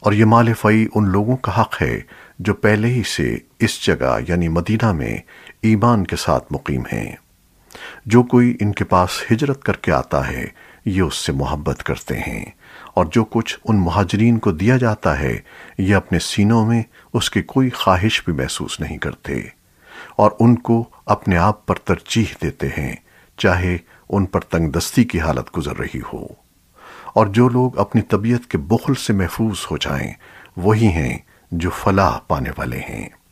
और ये माल फ़ई उन लोगों का हक है जो पहले ही से इस जगह यानी मदीना में ईमान के साथ मुकीम हैं। जो कोई इनके पास हिजरत करके आता है ये उससे मोहब्बत करते हैं, और जो कुछ उन मुहाजिरीन को दिया जाता है ये अपने सीनों में उसकी कोई ख्वाहिश भी महसूस नहीं करते, और उनको अपने आप पर तरजीह देते हैं चाहे उन पर तंगदस्ती की हालत गुजर रही हो। और जो लोग अपनी तबीयत के बुखल से महफूज हो जाएं वही हैं जो फलाह पाने वाले हैं।